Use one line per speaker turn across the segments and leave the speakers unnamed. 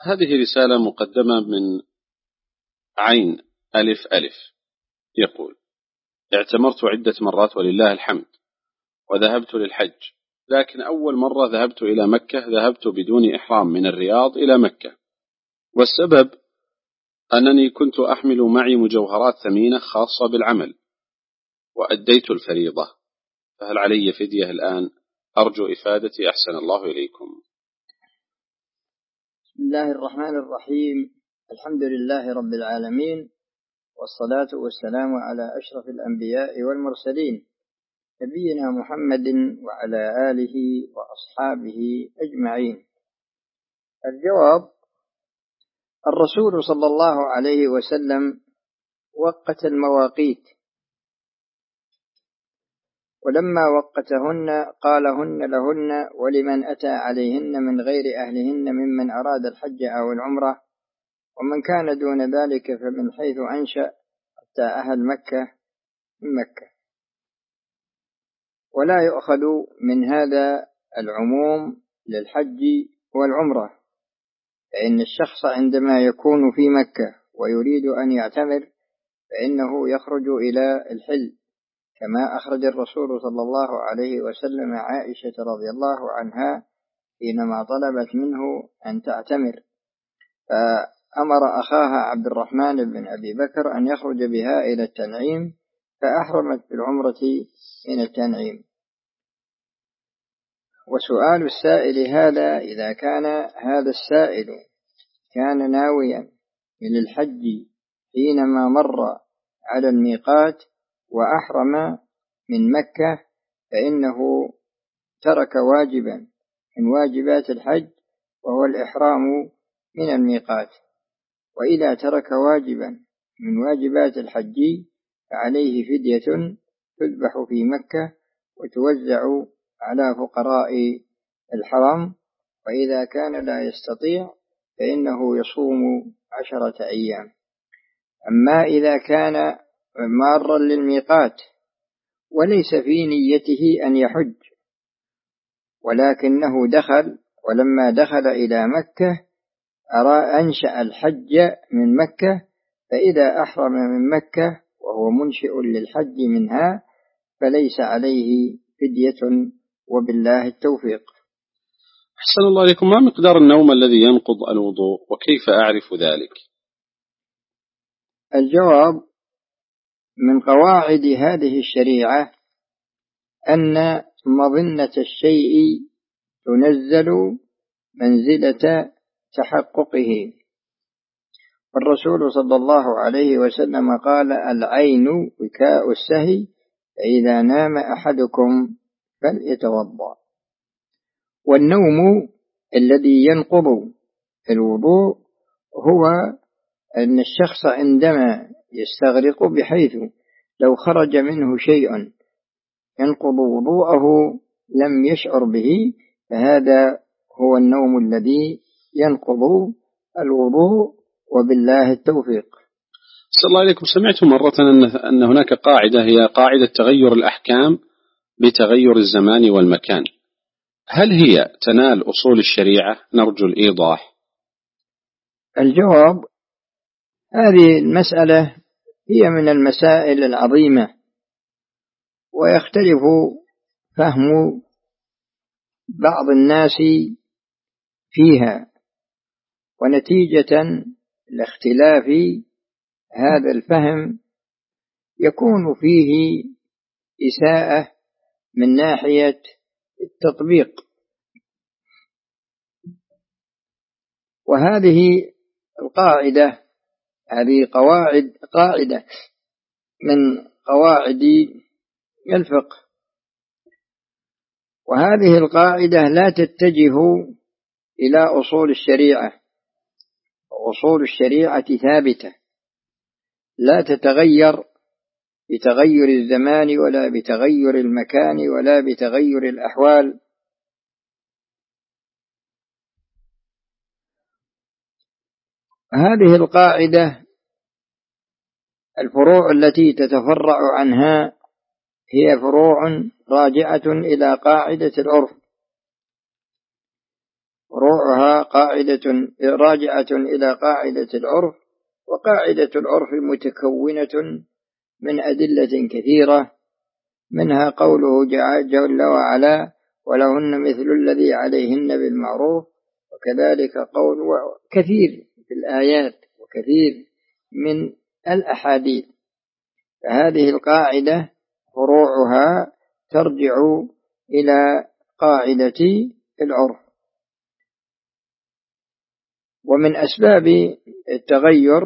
هذه رسالة مقدمة من عين ألف ألف، يقول: اعتمرت عدة مرات ولله الحمد، وذهبت للحج، لكن أول مرة ذهبت إلى مكة ذهبت بدون إحرام من الرياض إلى مكة، والسبب أنني كنت أحمل معي مجوهرات ثمينة خاصة بالعمل، وأديت الفريضة، فهل علي فدية الآن؟ أرجو إفادتي، أحسن الله إليكم.
بسم الله الرحمن الرحيم. الحمد لله رب العالمين، والصلاة والسلام على أشرف الأنبياء والمرسلين، نبينا محمد وعلى آله وأصحابه أجمعين. الجواب: الرسول صلى الله عليه وسلم وقت المواقيت، ولما وقتهن قالهن لهن ولمن أتى عليهن من غير أهلهن ممن أراد الحج أو العمرة، ومن كان دون ذلك فمن حيث أنشأ حتى أهل مكة من مكة. ولا يؤخذ من هذا العموم للحج والعمرة، فإن الشخص عندما يكون في مكة ويريد أن يعتمر فإنه يخرج إلى الحل، كما أخرج الرسول صلى الله عليه وسلم عائشة رضي الله عنها حينما طلبت منه أن تعتمر، فأمر أخاها عبد الرحمن بن أبي بكر أن يخرج بها إلى التنعيم، فأحرمت بالعمرة من التنعيم. وسؤال السائل هذا: إذا كان هذا السائل كان ناويا من الحج حينما مر على الميقات وأحرم من مكة، فإنه ترك واجبا من واجبات الحج وهو الإحرام من الميقات. وإذا ترك واجبا من واجبات الحج فعليه فدية تذبح في مكة وتوزع على فقراء الحرم، وإذا كان لا يستطيع فإنه يصوم 10 أيام. أما إذا كان مارا للميقات وليس في نيته أن يحج، ولكنه دخل، ولما دخل إلى مكة أنشأ الحج من مكة، فإذا أحرم من مكة وهو منشئ للحج منها فليس عليه فدية، وبالله التوفيق.
أحسن الله إليكم. ما مقدار النوم الذي ينقض الوضوء، وكيف أعرف ذلك؟
الجواب: من قواعد هذه الشريعة أن مظنة الشيء تنزل منزلة تحققه، والرسول صلى الله عليه وسلم قال: العين وكاء السهي، فإذا نام أحدكم فليتوضأ. والنوم الذي ينقض الوضوء هو أن الشخص عندما يستغرق بحيث لو خرج منه شيء ينقض وضوءه لم يشعر به، فهذا هو النوم الذي ينقض الوضوء، وبالله التوفيق.
صلى الله عليكم. سمعت مرة أن هناك قاعدة هي قاعدة تغير الأحكام بتغير الزمان والمكان، هل هي تنال أصول الشريعة؟ نرجو الإيضاح.
الجواب: هذه المسألة هي من المسائل العظيمة، ويختلف فهم بعض الناس فيها، ونتيجة لاختلاف هذا الفهم يكون فيه إساءة من ناحية التطبيق. وهذه القاعدة، هذه قاعدة من قواعد الفقه، وهذه القاعدة لا تتجه إلى أصول الشريعة، وأصول الشريعة ثابتة لا تتغير بتغير الزمان ولا بتغير المكان ولا بتغير الأحوال. هذه القاعدة الفروع التي تتفرع عنها هي فروع راجعة إلى قاعدة العرف، فروعها قاعدة راجعة إلى قاعدة العرف، وقاعدة العرف متكونة من أدلة كثيرة، منها قوله جل وعلا: ولهن مثل الذي عليهن بالمعروف، وكذلك قول كثير في الآيات وكثير من الأحاديث. فهذه القاعدة فروعها ترجع إلى قاعدة العرف. ومن أسباب التغير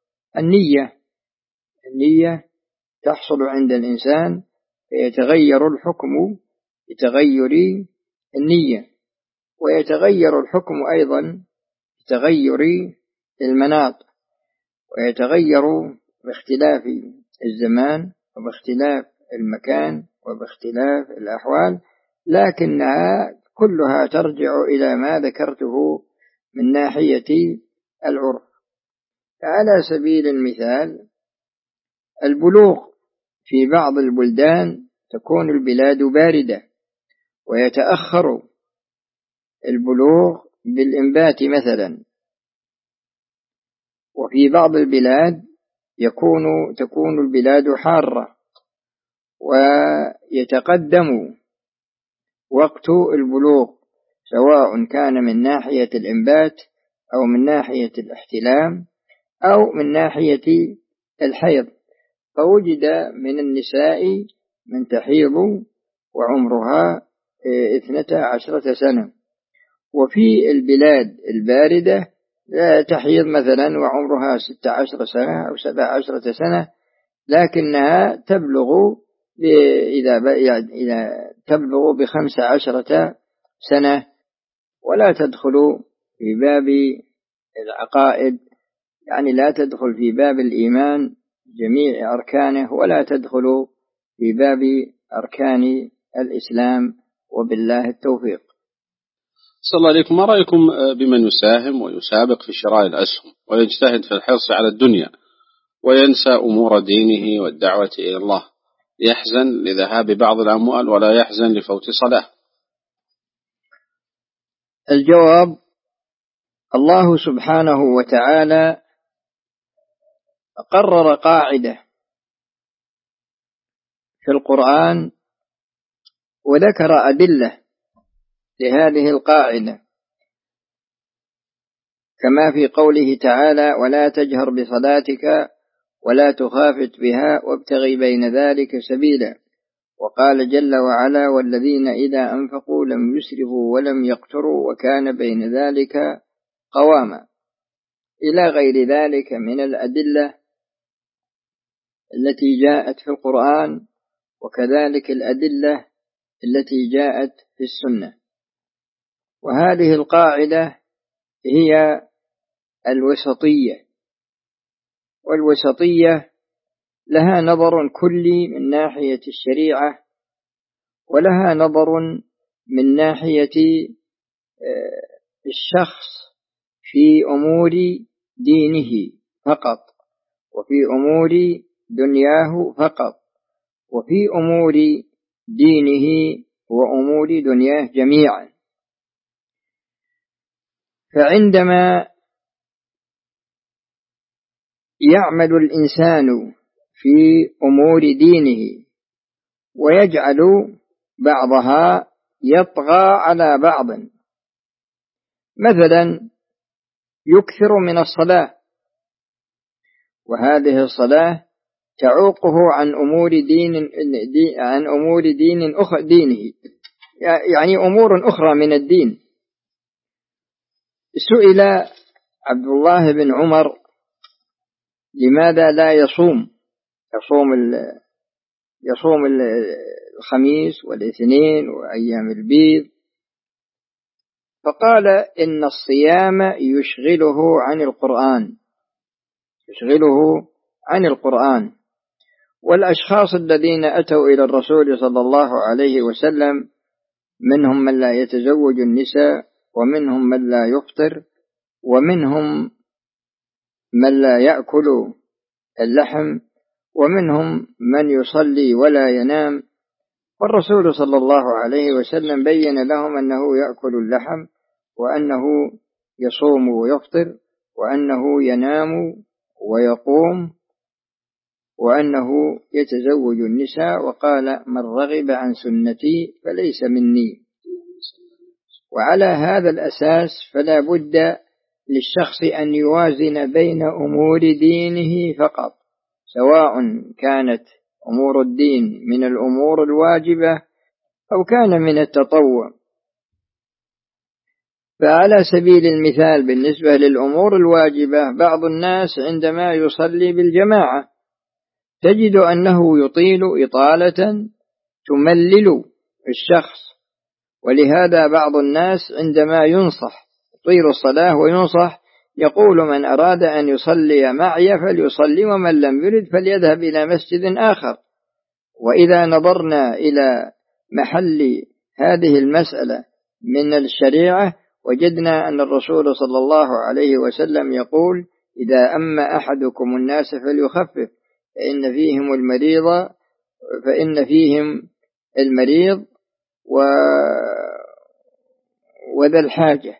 النية تحصل عند الإنسان فيتغير الحكم بتغير النية، ويتغير الحكم أيضا بتغير المناط، ويتغير باختلاف الزمان وباختلاف المكان وباختلاف الأحوال، لكنها كلها ترجع إلى ما ذكرته من ناحية العرف. على سبيل المثال، البلوغ في بعض البلدان تكون البلاد باردة ويتأخر البلوغ بالإنبات مثلا، وفي بعض البلاد تكون البلاد حارة ويتقدم وقت البلوغ، سواء كان من ناحية الإنبات أو من ناحية الاحتلام أو من ناحية الحيض. فوجد من النساء من تحيض وعمرها 12 سنة، وفي البلاد الباردة لا تحيض مثلا وعمرها 16 سنة أو 17 سنة، لكنها تبلغ إذا تبلغ ب15 سنة، ولا تدخل في باب العقائد، يعني لا تدخل في باب الإيمان جميع أركانه، ولا تدخل في باب أركان الإسلام، وبالله التوفيق.
صلى الله عليكم. ما رأيكم بمن يساهم ويسابق في شراء الأسهم ويجتهد في الحرص على الدنيا وينسى أمور دينه والدعوة إلى الله، يحزن لذهاب بعض الأموال ولا يحزن لفوت صلاة؟
الجواب: الله سبحانه وتعالى قرر قاعدة في القرآن وذكر أدلة لهذه القاعدة، كما في قوله تعالى: ولا تجهر بصلاتك ولا تخافت بها وابتغي بين ذلك سبيلا. وقال جل وعلا: والذين إذا أنفقوا لم يسرفوا ولم يقتروا وكان بين ذلك قواما، إلى غير ذلك من الأدلة التي جاءت في القرآن، وكذلك الأدلة التي جاءت في السنة. وهذه القاعدة هي الوسطية، والوسطية لها نظر كلي من ناحية الشريعة، ولها نظر من ناحية الشخص في أمور دينه فقط، وفي أمور دنياه فقط، وفي أمور دينه وأمور دنياه جميعا. فعندما يعمل الإنسان في أمور دينه ويجعل بعضها يطغى على بعض، مثلا يكثر من الصلاة، وهذه الصلاة تعوقه عن أمور دينه، يعني أمور أخرى من الدين. سئل عبد الله بن عمر: لماذا لا يصوم الخميس والاثنين وأيام البيض؟ فقال: إن الصيام يشغله عن القرآن. والأشخاص الذين أتوا إلى الرسول صلى الله عليه وسلم منهم من لا يتزوج النساء، ومنهم من لا يفطر، ومنهم من لا يأكل اللحم، ومنهم من يصلي ولا ينام. والرسول صلى الله عليه وسلم بين لهم أنه يأكل اللحم وأنه يصوم ويفطر، وأنه ينام ويقوم، وأنه يتزوج النساء، وقال: من رغب عن سنتي فليس مني. وعلى هذا الأساس فلا بد للشخص أن يوازن بين أمور دينه فقط، سواء كانت أمور الدين من الأمور الواجبة أو كان من التطوع. فعلى سبيل المثال بالنسبة للأمور الواجبة، بعض الناس عندما يصلي بالجماعة تجد أنه يطيل إطالة تملل الشخص، ولهذا بعض الناس عندما ينصح يطيل الصلاة وينصح يقول: من أراد أن يصلي معي فليصلي، ومن لم يرد فليذهب إلى مسجد آخر. وإذا نظرنا إلى محل هذه المسألة من الشريعة وجدنا أن الرسول صلى الله عليه وسلم يقول: إذا أما أحدكم الناس فليخفف فإن فيهم المريض وذا الحاجة،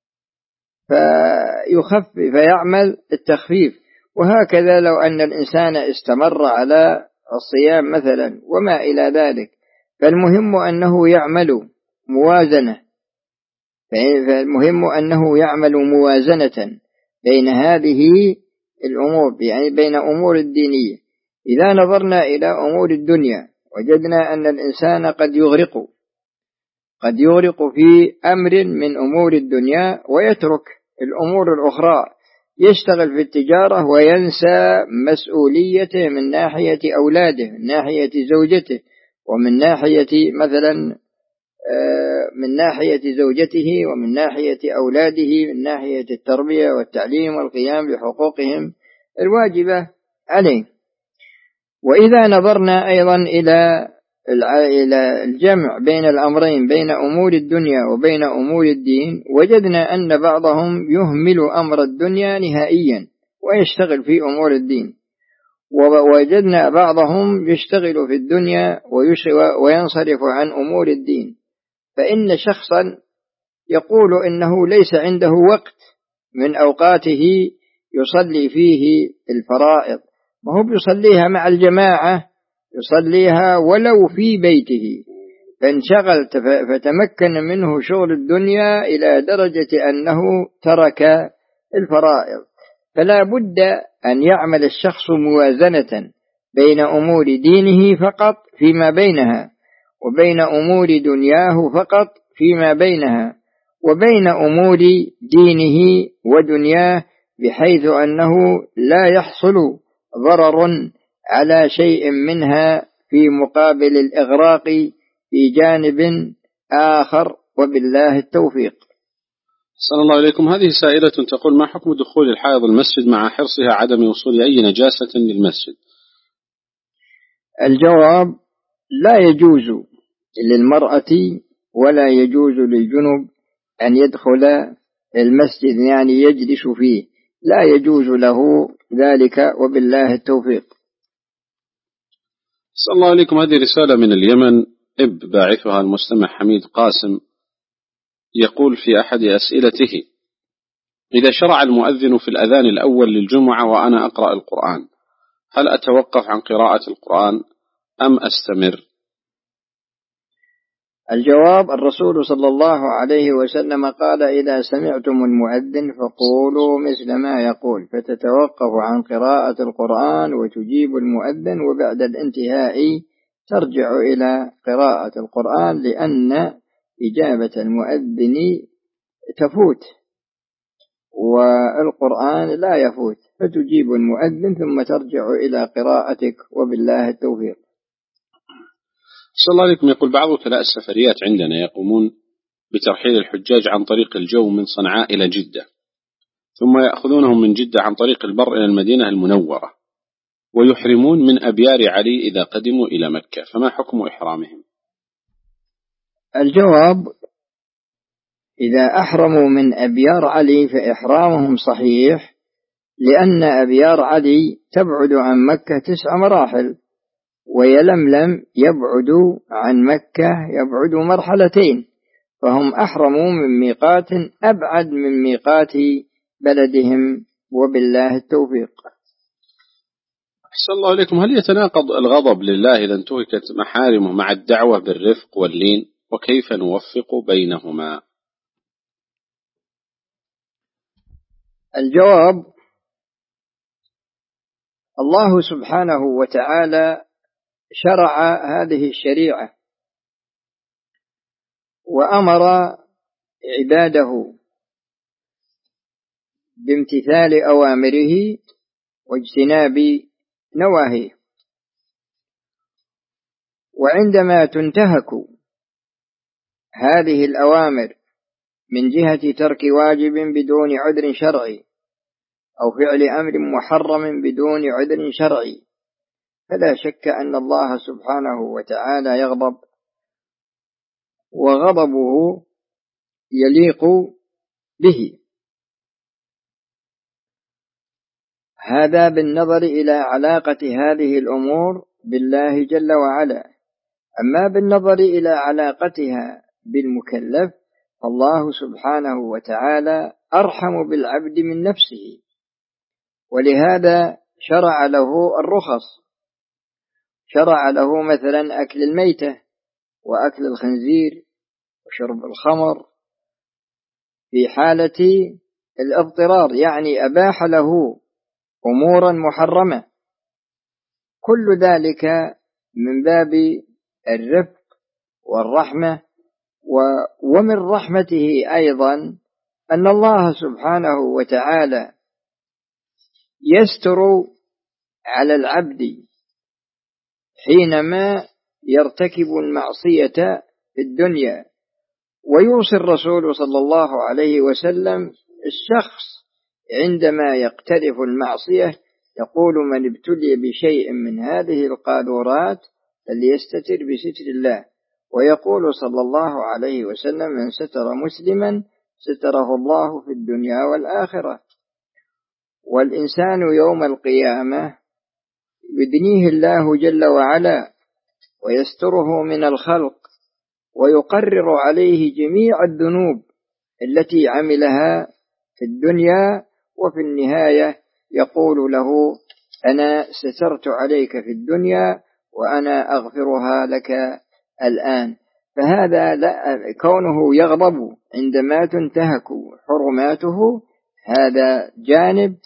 فيعمل التخفيف. وهكذا لو أن الإنسان استمر على الصيام مثلا وما إلى ذلك، فالمهم أنه يعمل موازنة بين هذه الأمور، يعني بين أمور الدينية. إذا نظرنا إلى أمور الدنيا وجدنا أن الإنسان قد يغرق في أمر من أمور الدنيا ويترك الأمور الأخرى، يشتغل في التجارة وينسى مسؤوليته من ناحية أولاده، من ناحية زوجته، ومن ناحية مثلا من ناحية زوجته، ومن ناحية أولاده، من ناحية التربية والتعليم والقيام بحقوقهم الواجبة عليه. وإذا نظرنا أيضا إلى الجمع بين الأمرين، بين أمور الدنيا وبين أمور الدين، وجدنا أن بعضهم يهمل أمر الدنيا نهائيا ويشتغل في أمور الدين، ووجدنا بعضهم يشتغل في الدنيا وينصرف عن أمور الدين. فإن شخصا يقول إنه ليس عنده وقت من أوقاته يصلي فيه الفرائض، ما هو بيصليها مع الجماعة، يصليها ولو في بيته، فانشغل فتمكن منه شغل الدنيا إلى درجة أنه ترك الفرائض. فلا بد أن يعمل الشخص موازنة بين أمور دينه فقط فيما بينها، وبين أمور دنياه فقط فيما بينها، وبين أمور دينه ودنياه، بحيث أنه لا يحصل ضرر على شيء منها في مقابل الإغراق في جانب آخر، وبالله التوفيق.
صلى الله عليكم. هذه سائلة تقول: ما حكم دخول الحائض المسجد مع حرصها عدم وصول أي نجاسة للمسجد؟
الجواب: لا يجوز للمرأة ولا يجوز للجنب أن يدخل المسجد، يعني يجلس فيه، لا يجوز له ذلك، وبالله التوفيق.
صلى الله عليكم. هذه رسالة من اليمن، باعثها المستمع حميد قاسم، يقول في أحد أسئلته: إذا شرع المؤذن في الأذان الأول للجمعة وأنا أقرأ القرآن، هل أتوقف عن قراءة القرآن أم أستمر؟
الجواب: الرسول صلى الله عليه وسلم قال: إذا سمعتم المؤذن فقولوا مثل ما يقول، فتتوقف عن قراءة القرآن وتجيب المؤذن، وبعد الانتهاء ترجع إلى قراءة القرآن، لأن إجابة المؤذن تفوت والقرآن لا يفوت، فتجيب المؤذن ثم ترجع إلى قراءتك، وبالله التوفيق.
صلى الله عليكم. يقول: بعض وكلاء السفريات عندنا يقومون بترحيل الحجاج عن طريق الجو من صنعاء إلى جدة، ثم يأخذونهم من جدة عن طريق البر إلى المدينة المنورة، ويحرمون من أبيار علي إذا قدموا إلى مكة، فما حكم إحرامهم؟
الجواب: إذا أحرموا من أبيار علي فإحرامهم صحيح، لأن أبيار علي تبعد عن مكة 9 مراحل، ويلملم يبعد عن مكة 2 مرحلتين، فهم أحرموا من ميقات أبعد من ميقات بلدهم، وبالله التوفيق.
أحسن الله إليكم. هل يتناقض الغضب لله إذا انتهكت محارمه مع الدعوة بالرفق واللين، وكيف نوفق بينهما؟
الجواب: الله سبحانه وتعالى شرع هذه الشريعة وأمر عباده بامتثال أوامره واجتناب نواهيه، وعندما تنتهك هذه الأوامر من جهة ترك واجب بدون عذر شرعي أو فعل أمر محرم بدون عذر شرعي، فلا شك أن الله سبحانه وتعالى يغضب، وغضبه يليق به. هذا بالنظر إلى علاقة هذه الأمور بالله جل وعلا. أما بالنظر إلى علاقتها بالمكلف، الله سبحانه وتعالى أرحم بالعبد من نفسه، ولهذا شرع له الرخص، شرع له مثلا أكل الميتة وأكل الخنزير وشرب الخمر في حالة الاضطرار، يعني أباح له أمورا محرمة، كل ذلك من باب الرفق والرحمة. ومن رحمته أيضا أن الله سبحانه وتعالى يستر على العبد حينما يرتكب المعصية في الدنيا، ويوصي الرسول صلى الله عليه وسلم الشخص عندما يقترف المعصية يقول: من ابتلي بشيء من هذه القاذورات فليستتر بستر الله، ويقول صلى الله عليه وسلم: من ستر مسلما ستره الله في الدنيا والآخرة. والإنسان يوم القيامة يدنيه الله جل وعلا ويستره من الخلق، ويقرر عليه جميع الذنوب التي عملها في الدنيا، وفي النهاية يقول له: أنا سترت عليك في الدنيا وأنا أغفرها لك الآن. فهذا كونه يغضب عندما تنتهك حرماته هذا جانب،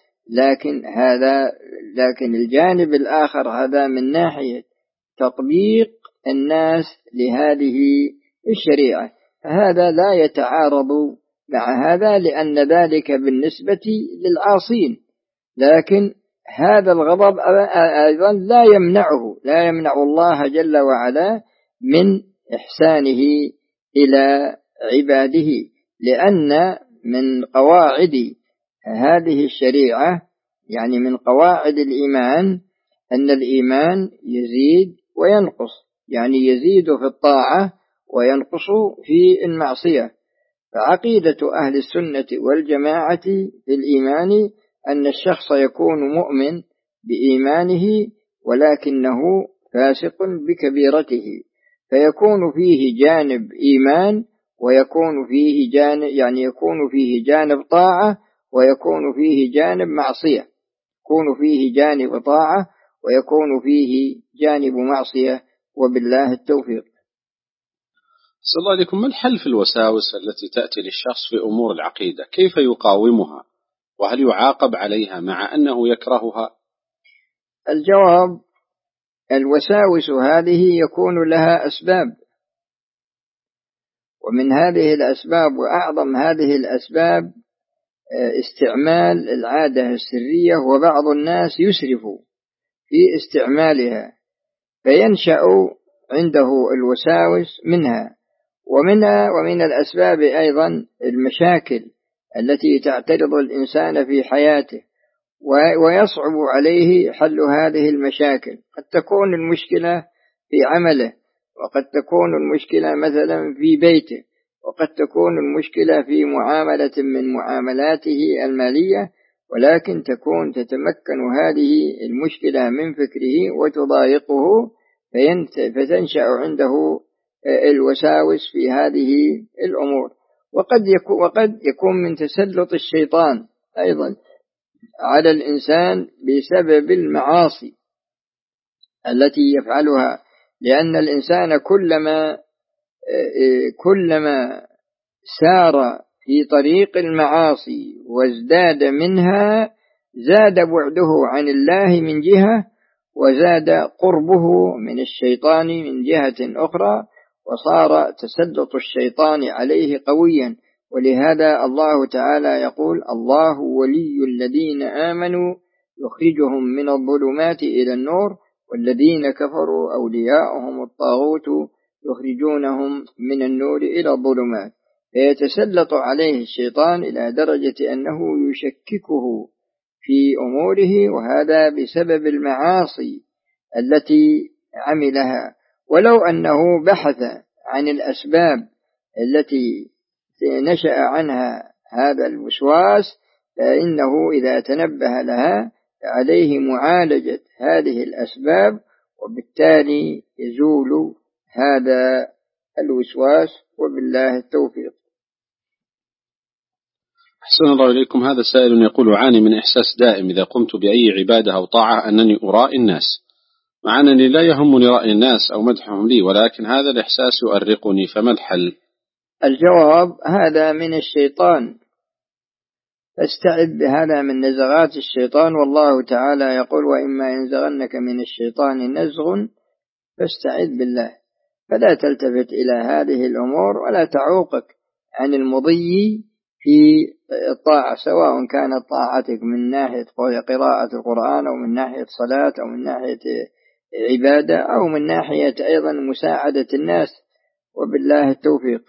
لكن الجانب الآخر هذا من ناحية تطبيق الناس لهذه الشريعة، هذا لا يتعارض مع هذا، لأن ذلك بالنسبة للعاصين. لكن هذا الغضب أيضا لا يمنع الله جل وعلا من إحسانه إلى عباده، لأن من قواعد هذه الشريعة، يعني من قواعد الإيمان، أن الإيمان يزيد وينقص، يعني يزيد في الطاعة وينقص في المعصية. فعقيدة أهل السنة والجماعة في الإيمان أن الشخص يكون مؤمن بإيمانه ولكنه فاسق بكبيرته، فيكون فيه جانب إيمان ويكون فيه جانب، يعني يكون فيه جانب طاعة ويكون فيه جانب معصية، يكون فيه جانب طاعة ويكون فيه جانب معصية، وبالله التوفيق.
صلى الله عليكم. ما الحل في الوساوس التي تأتي للشخص في أمور العقيدة؟ كيف يقاومها؟ وهل يعاقب عليها مع أنه يكرهها؟
الجواب: الوساوس هذه يكون لها أسباب، ومن هذه الأسباب وأعظم هذه الأسباب استعمال العادة السرية، وبعض الناس يسرف في استعمالها فينشأ عنده الوساوس منها. ومن الأسباب أيضا المشاكل التي تعترض الإنسان في حياته ويصعب عليه حل هذه المشاكل. قد تكون المشكلة في عمله، وقد تكون المشكلة مثلا في بيته، وقد تكون المشكلة في معاملة من معاملاته المالية، ولكن تتمكن هذه المشكلة من فكره وتضايقه فتنشأ عنده الوساوس في هذه الأمور. وقد يكون من تسلط الشيطان أيضا على الإنسان بسبب المعاصي التي يفعلها، لأن الإنسان كلما سار في طريق المعاصي وازداد منها زاد بعده عن الله من جهة، وزاد قربه من الشيطان من جهة أخرى، وصار تسلط الشيطان عليه قويا. ولهذا الله تعالى يقول: الله ولي الذين آمنوا يخرجهم من الظلمات إلى النور والذين كفروا أولياؤهم الطاغوت يخرجونهم من النور إلى الظلمات. فيتسلط عليه الشيطان إلى درجة أنه يشككه في أموره، وهذا بسبب المعاصي التي عملها. ولو أنه بحث عن الأسباب التي نشأ عنها هذا الوسواس، فإنه إذا تنبه لها فعليه معالجة هذه الأسباب، وبالتالي يزول هذا الوسواس، وبالله التوفيق.
أحسن الله إليكم. هذا سائل يقول: أعاني من إحساس دائم إذا قمت بأي عبادة أو طاعة أنني أرائي الناس، مع أنني لا يهمني رأي الناس أو مدحهم لي، ولكن هذا الإحساس يؤرقني، فما الحل؟
الجواب: هذا من الشيطان، فاستعذ بهذا من نزغات الشيطان. والله تعالى يقول: وإما ينزغنك من الشيطان نزغ فاستعذ بالله. فلا تلتفت إلى هذه الأمور ولا تعوقك عن المضي في الطاعة، سواء كانت طاعتك من ناحية قراءة القرآن أو من ناحية صلاة أو من ناحية عبادة أو من ناحية أيضا مساعدة الناس، وبالله التوفيق.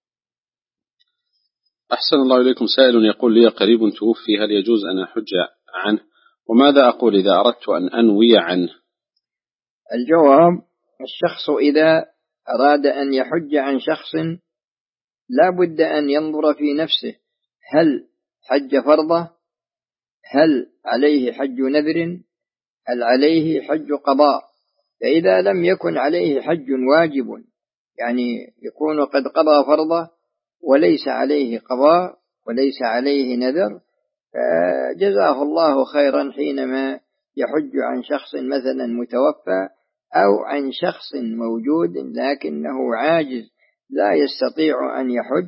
أحسن الله إليكم. سائل يقول: لي قريب توفي، هل يجوز أن أحج عنه؟ وماذا أقول إذا أردت أن أنوي عنه؟
الجواب: الشخص إذا أراد أن يحج عن شخص لا بد أن ينظر في نفسه: هل حج فرضه؟ هل عليه حج نذر؟ هل عليه حج قضاء؟ فإذا لم يكن عليه حج واجب، يعني يكون قد قضى فرضه وليس عليه قضاء وليس عليه نذر، فجزاه الله خيرا حينما يحج عن شخص مثلا متوفى أو عن شخص موجود لكنه عاجز لا يستطيع أن يحج.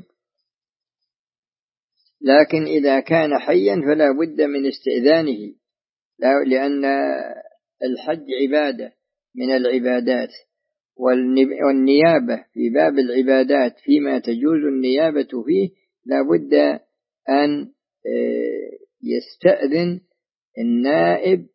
لكن إذا كان حيا فلا بد من استئذانه، لأن الحج عبادة من العبادات، والنيابة في باب العبادات فيما تجوز النيابة فيه لا بد أن يستأذن النائب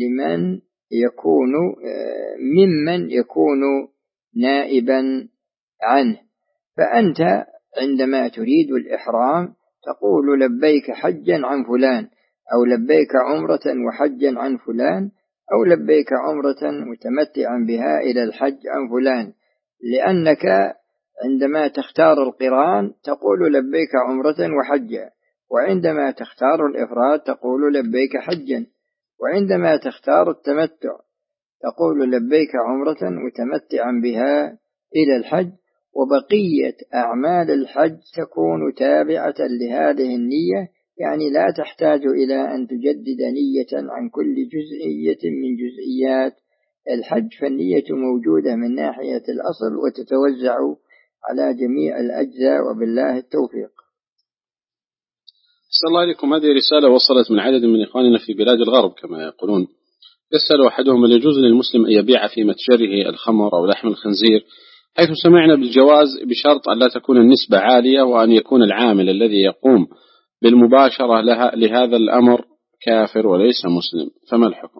ممن يكون نائبا عنه. فأنت عندما تريد الإحرام تقول: لبيك حجا عن فلان، أو لبيك عمرة وحجا عن فلان، أو لبيك عمرة متمتعا بها إلى الحج عن فلان، لأنك عندما تختار القران تقول لبيك عمرة وحجا، وعندما تختار الإفراد تقول لبيك حجا، وعندما تختار التمتع تقول لبيك عمرة متمتعا بها إلى الحج. وبقية أعمال الحج تكون تابعة لهذه النية، يعني لا تحتاج إلى أن تجدد نية عن كل جزئية من جزئيات الحج، فالنية موجودة من ناحية الأصل وتتوزع على جميع الأجزاء، وبالله التوفيق.
أحسن الله عليكم. هذه رسالة وصلت من عدد من إخواننا في بلاد الغرب كما يقولون. يسأل أحدهم: هل يجوز للمسلم أن يبيع في متجره الخمر أو لحم الخنزير، حيث سمعنا بالجواز بشرط أن لا تكون النسبة عالية، وأن يكون العامل الذي يقوم بالمباشرة لهذا الأمر كافر وليس مسلم، فما الحكم؟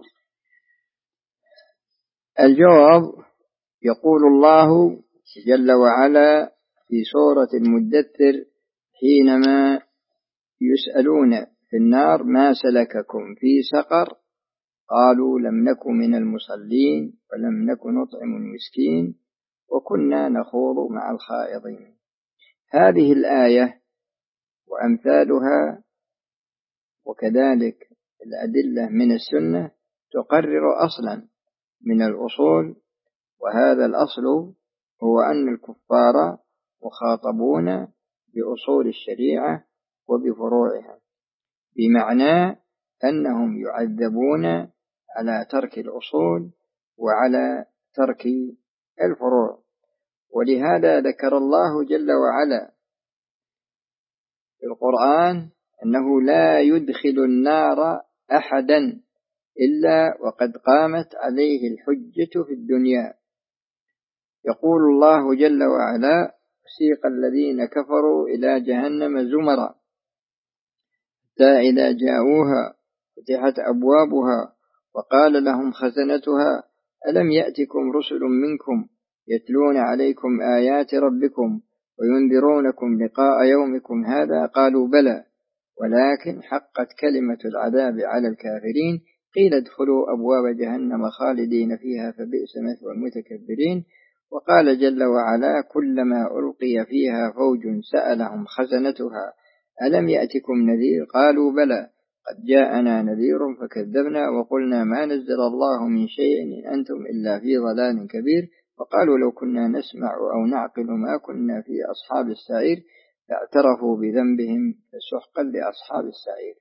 الجواب: يقول الله جل وعلا في سورة المدثر حينما يسألون في النار: ما سلككم في سقر؟ قالوا: لم نك من المصلين ولم نك نطعم المسكين وكنا نخوض مع الخائضين. هذه الآية وأمثالها وكذلك الأدلة من السنة تقرر أصلا من الأصول، وهذا الأصل هو أن الكفار مخاطبون بأصول الشريعة وبفروعها، بمعنى أنهم يعذبون على ترك الأصول وعلى ترك الفروع. ولهذا ذكر الله جل وعلا في القرآن أنه لا يدخل النار أحدا إلا وقد قامت عليه الحجة في الدنيا. يقول الله جل وعلا: سيق الذين كفروا إلى جهنم زمرا حتى إذا جاءوها فتحت أبوابها وقال لهم خزنتها ألم يأتكم رسل منكم يتلون عليكم آيات ربكم وينذرونكم لقاء يومكم هذا؟ قالوا بلى ولكن حقت كلمة العذاب على الكافرين قيل ادخلوا أبواب جهنم خالدين فيها فبئس مثوى المتكبرين. وقال جل وعلا: كلما ألقي فيها فوج سألهم خزنتها ألم يأتكم نذير؟ قالوا بلى قد جاءنا نذير فكذبنا وقلنا ما نزل الله من شيء إن أنتم إلا في ضلال كبير. وقالوا لو كنا نسمع أو نعقل ما كنا في أصحاب السعير فاعترفوا بذنبهم فسحقا لأصحاب السعير.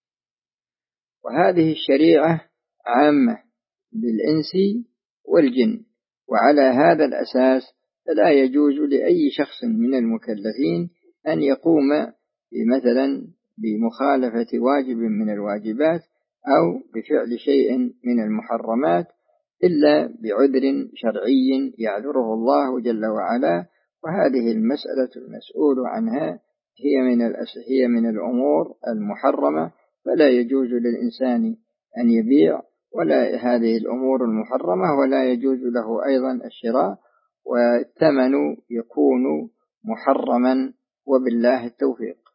وهذه الشريعة عامة للإنس والجن، وعلى هذا الأساس فلا يجوز لأي شخص من المكلفين أن يقوم مثلا بمخالفة واجب من الواجبات أو بفعل شيء من المحرمات إلا بعذر شرعي يعذره الله جل وعلا. وهذه المسألة المسؤول عنها هي من الأمور المحرمة، فلا يجوز للإنسان أن يبيع ولا هذه الأمور المحرمة، ولا يجوز له أيضا الشراء، والثمن يكون محرما، وبالله التوفيق.